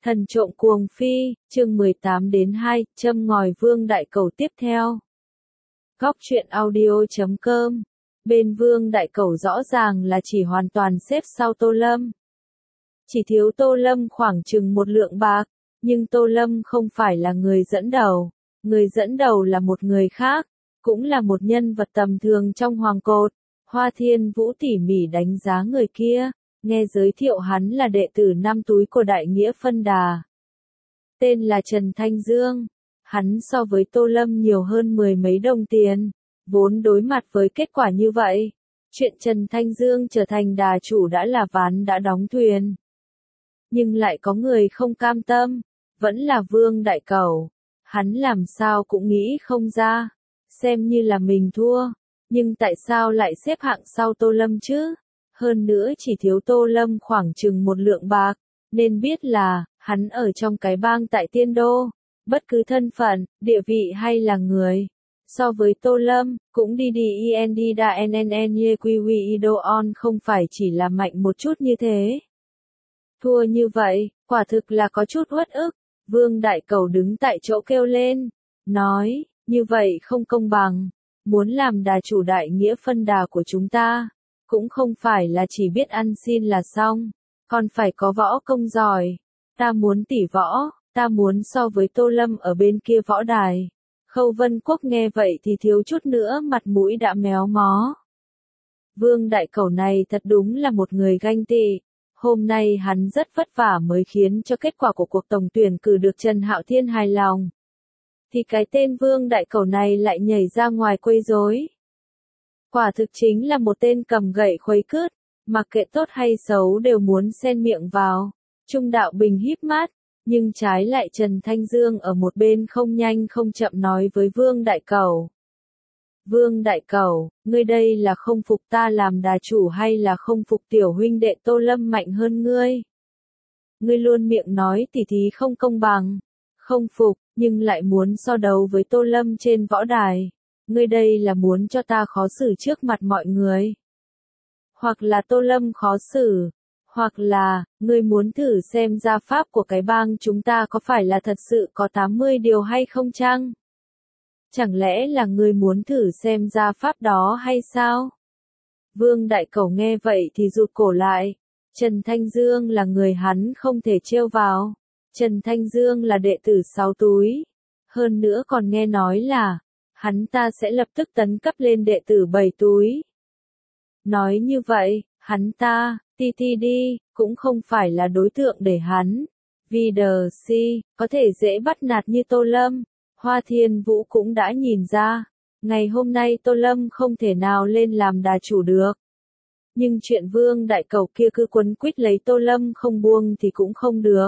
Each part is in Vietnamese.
Thần trộm cuồng phi, chương 18-2, châm ngòi Vương Đại Cẩu tiếp theo. Góc truyện audio.com. Bên Vương Đại Cẩu rõ ràng là chỉ hoàn toàn xếp sau Tô Lâm. Chỉ thiếu Tô Lâm khoảng chừng 1 lượng bạc, nhưng Tô Lâm không phải là người dẫn đầu. Người dẫn đầu là một người khác, cũng là một nhân vật tầm thường trong hoàng cột. Hoa Thiên Vũ tỉ mỉ đánh giá người kia. Nghe giới thiệu hắn là đệ tử 5 túi của Đại Nghĩa Phân Đà. Tên là Trần Thanh Dương. Hắn so với Tô Lâm nhiều hơn 10 mấy đồng tiền. Vốn đối mặt với kết quả như vậy, chuyện Trần Thanh Dương trở thành đà chủ đã là ván đã đóng thuyền. Nhưng lại có người không cam tâm, vẫn là Vương Đại Cẩu. Hắn làm sao cũng nghĩ không ra, xem như là mình thua, nhưng tại sao lại xếp hạng sau Tô Lâm chứ? Hơn nữa chỉ thiếu Tô Lâm khoảng chừng 1 lượng bạc, nên biết là, hắn ở trong cái bang tại Tiên Đô, bất cứ thân phận, địa vị hay là người. So với Tô Lâm, cũng đi da NNN ye quy ido on không phải chỉ là mạnh một chút như thế. Thua như vậy, quả thực là có chút uất ức. Vương Đại Cẩu đứng tại chỗ kêu lên, nói, như vậy không công bằng, muốn làm đà chủ Đại Nghĩa Phân Đà của chúng ta. Cũng không phải là chỉ biết ăn xin là xong, còn phải có võ công giỏi. Ta muốn tỉ võ, ta muốn so với Tô Lâm ở bên kia võ đài. Khâu Vân Quốc nghe vậy thì thiếu chút nữa mặt mũi đã méo mó. Vương Đại Cẩu này thật đúng là một người ganh tị. Hôm nay hắn rất vất vả mới khiến cho kết quả của cuộc tổng tuyển cử được Trần Hạo Thiên hài lòng. Thì cái tên Vương Đại Cẩu này lại nhảy ra ngoài quấy rối. Quả thực chính là một tên cầm gậy khuấy cứt, mặc kệ tốt hay xấu đều muốn xen miệng vào. Trung Đạo Bình híp mắt, nhưng trái lại Trần Thanh Dương ở một bên không nhanh không chậm nói với Vương Đại Cẩu. Vương Đại Cẩu, ngươi đây là không phục ta làm đà chủ hay là không phục tiểu huynh đệ Tô Lâm mạnh hơn ngươi? Ngươi luôn miệng nói tỉ thí không công bằng, không phục, nhưng lại muốn so đấu với Tô Lâm trên võ đài. Ngươi đây là muốn cho ta khó xử trước mặt mọi người. Hoặc là Tô Lâm khó xử, hoặc là, ngươi muốn thử xem gia pháp của cái bang chúng ta có phải là thật sự có 80 điều hay không chăng? Chẳng lẽ là ngươi muốn thử xem gia pháp đó hay sao? Vương Đại Cẩu nghe vậy thì rụt cổ lại. Trần Thanh Dương là người hắn không thể trêu vào. Trần Thanh Dương là đệ tử 6 túi. Hơn nữa còn nghe nói là hắn ta sẽ lập tức tấn cấp lên đệ tử 7 túi. Nói như vậy, hắn ta, đi, cũng không phải là đối tượng để hắn. Vì có thể dễ bắt nạt như Tô Lâm. Hoa Thiên Vũ cũng đã nhìn ra. Ngày hôm nay Tô Lâm không thể nào lên làm đà chủ được. Nhưng chuyện Vương Đại Cẩu kia cứ quấn quýt lấy Tô Lâm không buông thì cũng không được.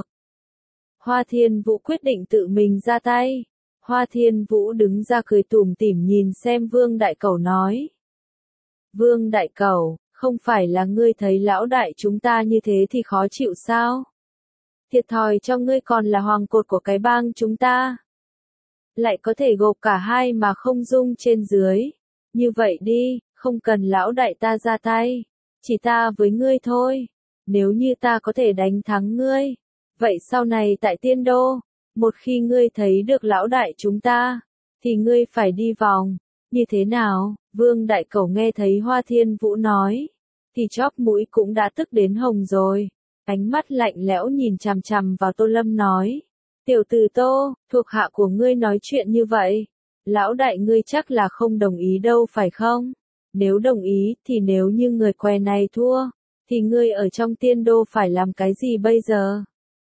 Hoa Thiên Vũ quyết định tự mình ra tay. Hoa Thiên Vũ đứng ra cười tủm tỉm nhìn xem Vương Đại Cẩu nói. Vương Đại Cẩu, không phải là ngươi thấy lão đại chúng ta như thế thì khó chịu sao? Thiệt thòi cho ngươi còn là hoàng cột của cái bang chúng ta. Lại có thể gộp cả hai mà không dung trên dưới. Như vậy đi, không cần lão đại ta ra tay. Chỉ ta với ngươi thôi. Nếu như ta có thể đánh thắng ngươi. Vậy sau này tại Tiên Đô, một khi ngươi thấy được lão đại chúng ta, thì ngươi phải đi vòng. Như thế nào? Vương Đại Cẩu nghe thấy Hoa Thiên Vũ nói, thì chóp mũi cũng đã tức đến hồng rồi. Ánh mắt lạnh lẽo nhìn chằm chằm vào Tô Lâm nói. Tiểu tử Tô, thuộc hạ của ngươi nói chuyện như vậy. Lão đại ngươi chắc là không đồng ý đâu phải không? Nếu đồng ý thì nếu như người què này thua, thì ngươi ở trong Tiên Đô phải làm cái gì bây giờ?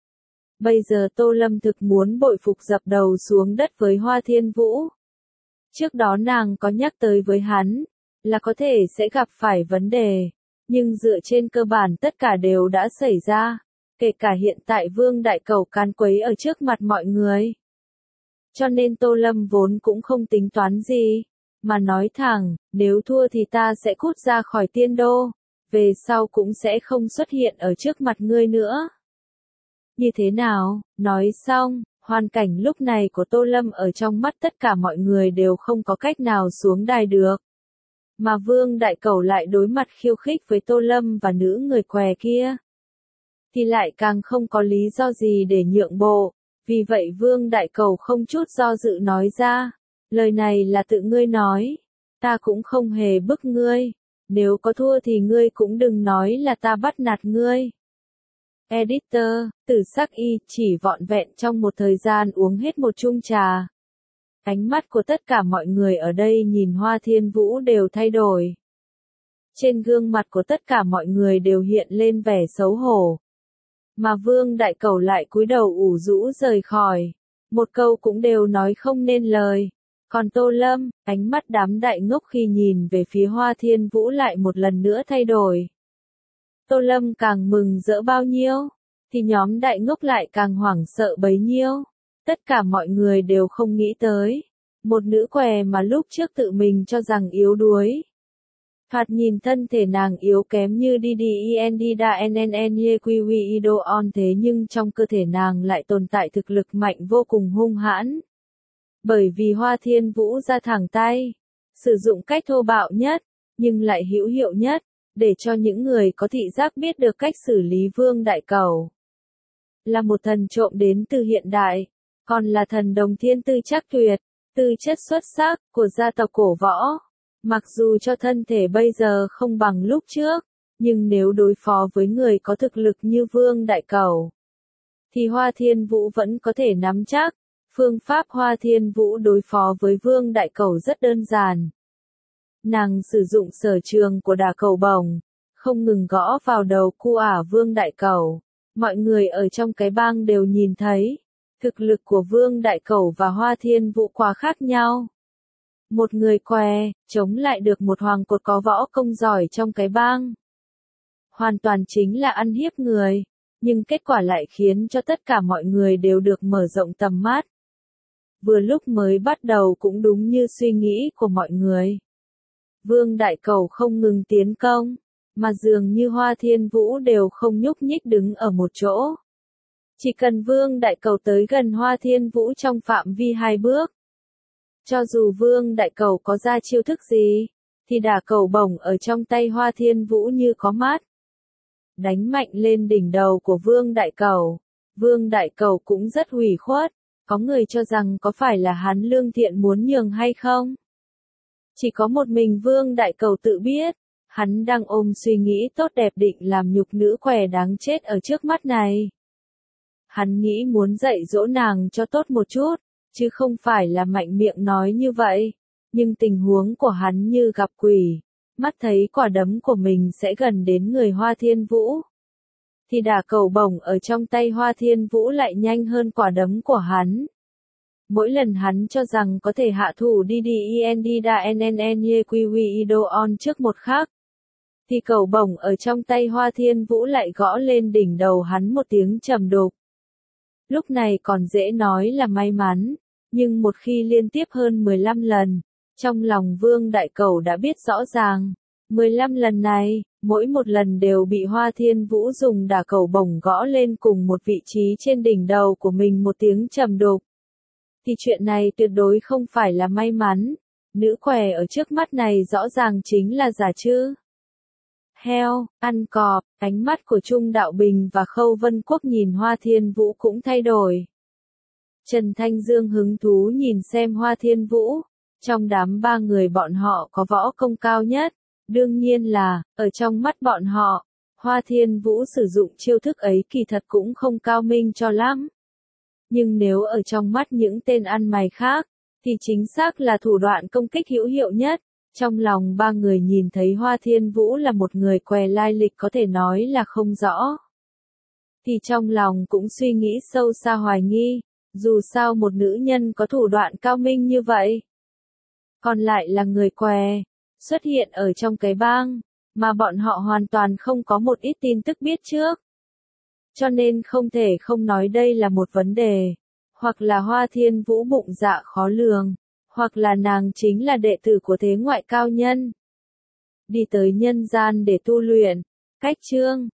Bây giờ Tô Lâm thực muốn bội phục dập đầu xuống đất với Hoa Thiên Vũ. Trước đó nàng có nhắc tới với hắn, là có thể sẽ gặp phải vấn đề, nhưng dựa trên cơ bản tất cả đều đã xảy ra, kể cả hiện tại Vương Đại Cẩu can quấy ở trước mặt mọi người. Cho nên Tô Lâm vốn cũng không tính toán gì, mà nói thẳng, nếu thua thì ta sẽ cút ra khỏi Tiên Đô, về sau cũng sẽ không xuất hiện ở trước mặt ngươi nữa. Như thế nào? Nói xong, hoàn cảnh lúc này của Tô Lâm ở trong mắt tất cả mọi người đều không có cách nào xuống đài được. Mà Vương Đại Cẩu lại đối mặt khiêu khích với Tô Lâm và nữ người què kia. thì lại càng không có lý do gì để nhượng bộ. Vì vậy Vương Đại Cầu không chút do dự nói ra, lời này là tự ngươi nói, ta cũng không hề bức ngươi, nếu có thua thì ngươi cũng đừng nói là ta bắt nạt ngươi. Editor, Tử Sắc Y chỉ vọn vẹn trong một thời gian uống hết một chung trà. Ánh mắt của tất cả mọi người ở đây nhìn Hoa Thiên Vũ đều thay đổi. Trên gương mặt của tất cả mọi người đều hiện lên vẻ xấu hổ. Mà Vương Đại Cầu lại cúi đầu ủ rũ rời khỏi. Một câu cũng đều nói không nên lời. Còn Tô Lâm, ánh mắt đám đại ngốc khi nhìn về phía Hoa Thiên Vũ lại một lần nữa thay đổi. Tô Lâm càng mừng rỡ bao nhiêu, thì nhóm đại ngốc lại càng hoảng sợ bấy nhiêu. Tất cả mọi người đều không nghĩ tới. Một nữ què mà lúc trước tự mình cho rằng yếu đuối. Thoạt nhìn thân thể nàng yếu kém như DDENDDANNNYQWIDO thế nhưng trong cơ thể nàng lại tồn tại thực lực mạnh vô cùng hung hãn. Bởi vì Hoa Thiên Vũ ra thẳng tay, sử dụng cách thô bạo nhất, nhưng lại hữu hiệu nhất, để cho những người có thị giác biết được cách xử lý Vương Đại Cầu. Là một thần trộm đến từ hiện đại, còn là thần đồng thiên tư chắc tuyệt, tư chất xuất sắc của gia tộc cổ võ. Mặc dù cho thân thể bây giờ không bằng lúc trước, nhưng nếu đối phó với người có thực lực như Vương Đại Cầu, thì Hoa Thiên Vũ vẫn có thể nắm chắc. Phương pháp Hoa Thiên Vũ đối phó với Vương Đại Cầu rất đơn giản. Nàng sử dụng sở trường của đả cầu bổng, không ngừng gõ vào đầu cu ả Vương Đại Cầu. Mọi người ở trong cái bang đều nhìn thấy, thực lực của Vương Đại Cầu và Hoa Thiên Vũ quá khác nhau. Một người què, chống lại được một hoàng cột có võ công giỏi trong cái bang. Hoàn toàn chính là ăn hiếp người, nhưng kết quả lại khiến cho tất cả mọi người đều được mở rộng tầm mắt. Vừa lúc mới bắt đầu cũng đúng như suy nghĩ của mọi người. Vương Đại Cầu không ngừng tiến công, mà dường như Hoa Thiên Vũ đều không nhúc nhích đứng ở một chỗ. Chỉ cần Vương Đại Cầu tới gần Hoa Thiên Vũ trong phạm vi 2 bước. Cho dù Vương Đại Cầu có ra chiêu thức gì, thì đả cầu bổng ở trong tay Hoa Thiên Vũ như có mát. Đánh mạnh lên đỉnh đầu của Vương Đại Cầu. Vương Đại Cầu cũng rất hủy khuất, có người cho rằng có phải là hắn lương thiện muốn nhường hay không? Chỉ có một mình Vương Đại Cầu tự biết, hắn đang ôm suy nghĩ tốt đẹp định làm nhục nữ què đáng chết ở trước mắt này. Hắn nghĩ muốn dạy dỗ nàng cho tốt một chút, chứ không phải là mạnh miệng nói như vậy. Nhưng tình huống của hắn như gặp quỷ, mắt thấy quả đấm của mình sẽ gần đến người Hoa Thiên Vũ. Thì đả cầu bổng ở trong tay Hoa Thiên Vũ lại nhanh hơn quả đấm của hắn. Mỗi lần hắn cho rằng có thể hạ thủ DDENDDANNNYQWIDO trước một khắc, thì cầu bổng ở trong tay Hoa Thiên Vũ lại gõ lên đỉnh đầu hắn một tiếng trầm đục. Lúc này còn dễ nói là may mắn, nhưng một khi liên tiếp hơn 15 lần, trong lòng Vương Đại Cầu đã biết rõ ràng, 15 lần này, mỗi một lần đều bị Hoa Thiên Vũ dùng đả cầu bổng gõ lên cùng một vị trí trên đỉnh đầu của mình một tiếng trầm đục. Thì chuyện này tuyệt đối không phải là may mắn, nữ què ở trước mắt này rõ ràng chính là giả chứ. Heo, ăn cọp, ánh mắt của Trung Đạo Bình và Khâu Vân Quốc nhìn Hoa Thiên Vũ cũng thay đổi. Trần Thanh Dương hứng thú nhìn xem Hoa Thiên Vũ, trong đám 3 người bọn họ có võ công cao nhất, đương nhiên là, ở trong mắt bọn họ, Hoa Thiên Vũ sử dụng chiêu thức ấy kỳ thật cũng không cao minh cho lắm. Nhưng nếu ở trong mắt những tên ăn mày khác, thì chính xác là thủ đoạn công kích hữu hiệu nhất. Trong lòng 3 người nhìn thấy Hoa Thiên Vũ là một người què lai lịch có thể nói là không rõ. Thì trong lòng cũng suy nghĩ sâu xa hoài nghi, dù sao một nữ nhân có thủ đoạn cao minh như vậy. Còn lại là người què, xuất hiện ở trong cái bang, mà bọn họ hoàn toàn không có một ít tin tức biết trước. Cho nên không thể không nói đây là một vấn đề. Hoặc là Hoa Thiên Vũ bụng dạ khó lường, hoặc là nàng chính là đệ tử của thế ngoại cao nhân. Đi tới nhân gian để tu luyện. Cách chương